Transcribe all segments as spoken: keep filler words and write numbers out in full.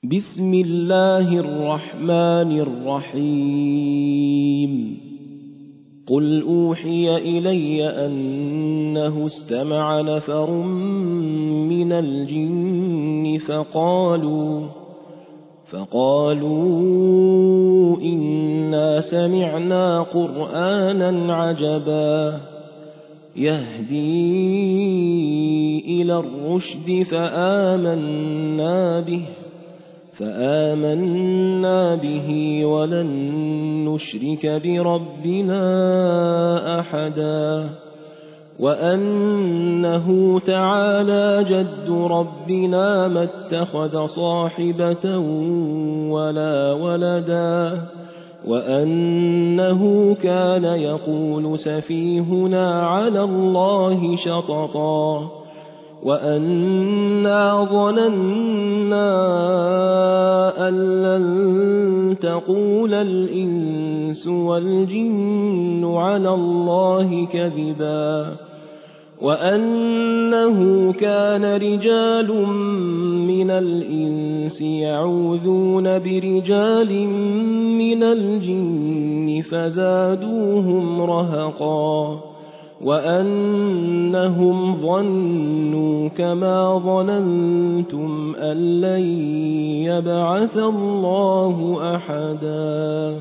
بسم الله الرحمن الرحيم قل أوحي إلي أنه استمع نفر من الجن فقالوا فقالوا إنا سمعنا قرآنا عجبا يهدي إلى الرشد فآمنا به فآمنا به ولن نشرك بربنا أحدا وأنه تعالى جد ربنا ما اتخذ صاحبة ولا ولدا وأنه كان يقول سفيهنا على الله شططا وأنا ظننا أن لن تقول الإنس والجن على الله كذبا وأنه كان رجال من الإنس يعوذون برجال من الجن فزادوهم رهقا وأنهم ظنوا كما ظننتم أن لن يبعث الله أحدا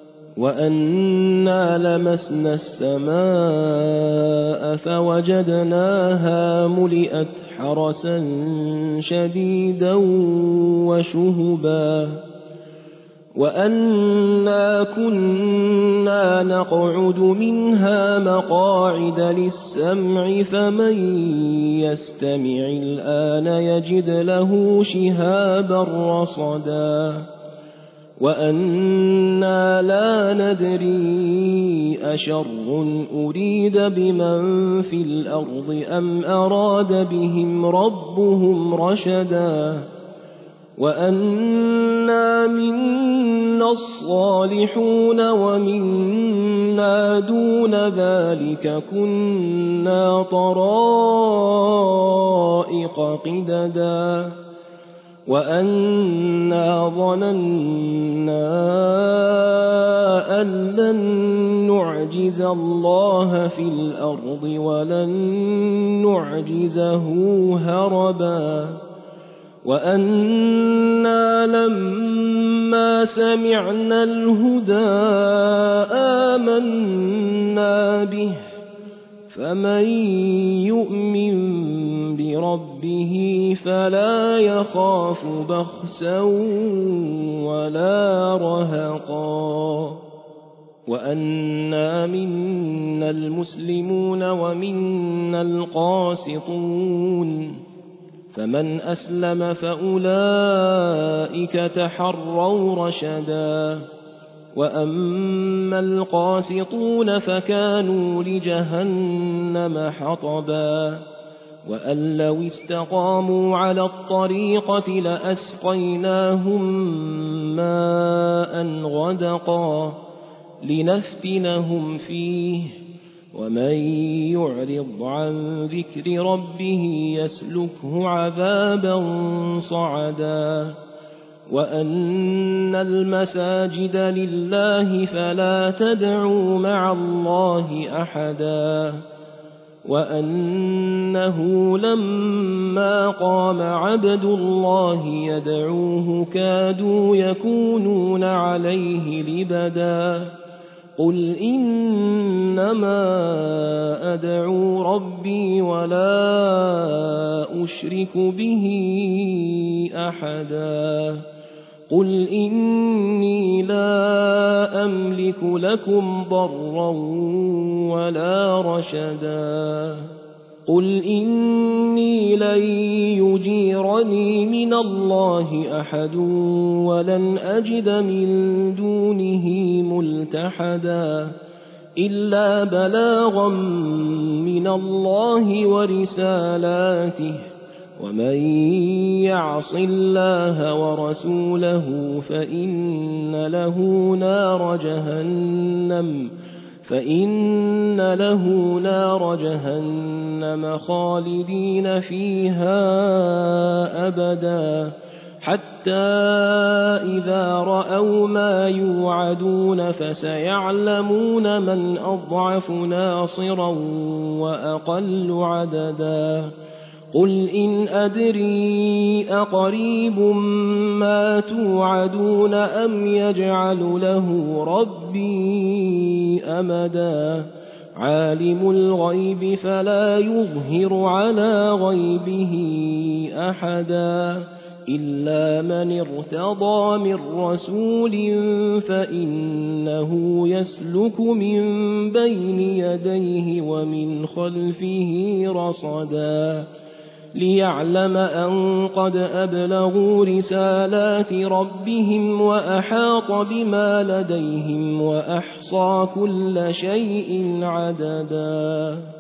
وأنا لمسنا السماء فوجدناها ملئت حرسا شديدا وشهبا وأنا كنا نقعد منها مقاعد للسمع فمن يستمع الآن يجد له شهابا رصدا وأنا لا ندري أشر أريد بمن في الأرض أم أراد بهم ربهم رشدا وأنا منا الصالحون ومنا دون ذلك كنا طرائق قددا وأنا ظننا أن لن نعجز الله في الأرض ولن نعجزه هربا وأنا لما سمعنا الهدى آمنا به فمن يؤمن بربه فلا يخاف بخسا ولا رهقا وأنا منا المسلمون ومنا القاسطون فمن أسلم فأولئك تحروا رشدا وأما القاسطون فكانوا لجهنم حطبا وأن لو استقاموا على الطريقة لأسقيناهم ماء غدقا لنفتنهم فيه ومن يعرض عن ذكر ربه يسلكه عذابا صعدا وأن المساجد لله فلا تدعوا مع الله أحدا وأنه لما قام عبد الله يدعوه كادوا يكونون عليه لبدا قل إنما أدعو ربي ولا أشرك به أحدا قل إني لا أملك لكم ضرا ولا رشدا قل إني لن يجيرني من الله أحد ولن أجد من دونه ملتحدا إلا بلاغا من الله ورسالاته ومن يعص الله ورسوله فإن له نار جهنم فإن له نار جهنم خالدين فيها أبدا حتى إذا رأوا ما يوعدون فسيعلمون من أضعف ناصرا وأقل عددا قل إن أدري أقريب ما توعدون أم يجعل له ربي أمدا عالم الغيب فلا يظهر على غيبه أحدا إلا من ارتضى من رسول فإنه يسلك من بين يديه ومن خلفه رصدا ليعلم أن قد أبلغوا رسالات ربهم وأحاط بما لديهم وأحصى كل شيء عددا